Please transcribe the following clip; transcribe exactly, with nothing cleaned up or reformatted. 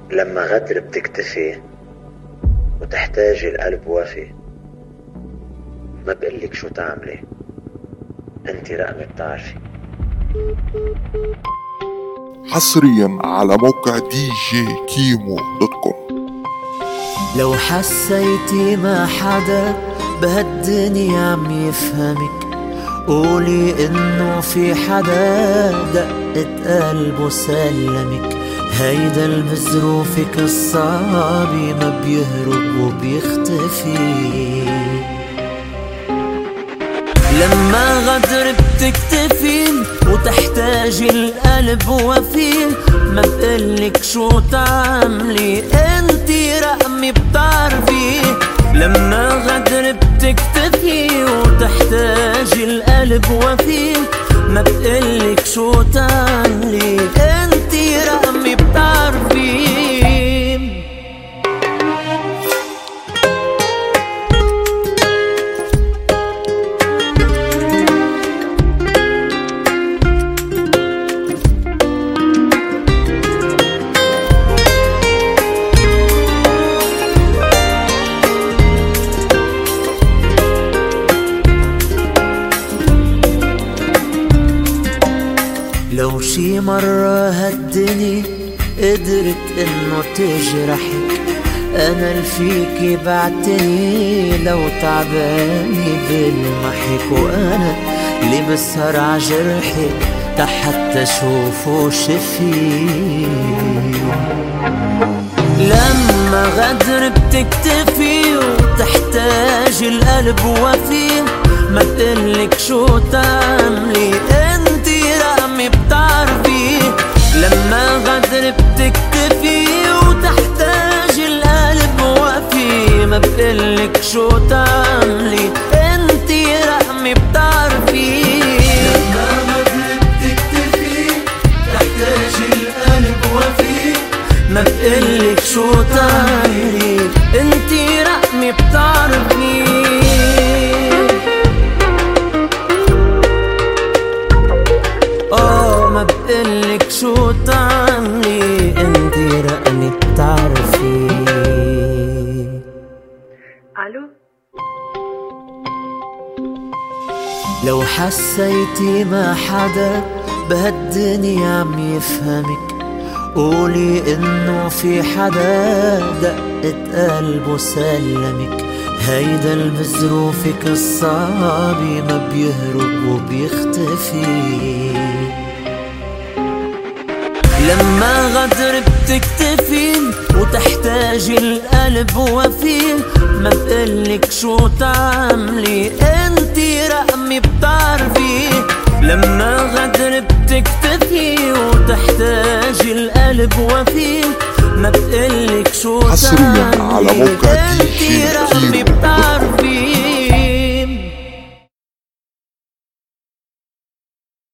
لما غدر بتكتفي وتحتاج القلب وفي، ما بقلك شو تعملي انتي رقمي بتعرفي. حصريا على موقع دي جي كيمو دوت كوم. لو حسيتي ما حدا بهالدنيا عم يفهمك، قولي انه في حدا دقة قلبه سلمك. هيدا المزروفك الصعب ما بيهرب وبيختفي. لما غدر بتكتفين وتحتاج القلب وفين، ما بقلك شو تعملي انتي رقمي بتعرفي. لما غدر بتكتفي وتحتاج القلب وفين، ما بقلك شو تعملي انتي رقمي بتعرفي. لو شي مرة هالدنيا قدرت انه تجرحك، انا الفيكي بعتني لو تعباني بالمحك. وانا اللي بسهر عجرحك تحت شوفه شفي. لما غدر بتكتفي وتحتاج القلب وفيه، ما بقلك شو تعملي انتي رقمي بتعرفي. لما غدر بتكتفي وتحتاج القلب وفيه، ما بقلك شو تعملي انتي رقمي بتعرفي. لما غدر بتكتفي تحتاج القلب وفيه، ما بقلك شو تعملي انتي رقمي بتعرفي. ما بقلك شو تعملي انتي رقمي بتعرفي. الو، لو حسيتي ما حدا بهالدنيا عم يفهمك، قولي انه في حدا دقة قلبه سلمك. هيدا المزروفك الصعب ما بيهرب وبيختفي. لما غدر بتكتفين وتحتاج القلب وفين، ما بقلك شو تعملي انتي رقمي بتعرفي. لما غدر بتكتفي وتحتاج القلب وفين، ما بقلك شو تعملي حصريا على موقع دي جي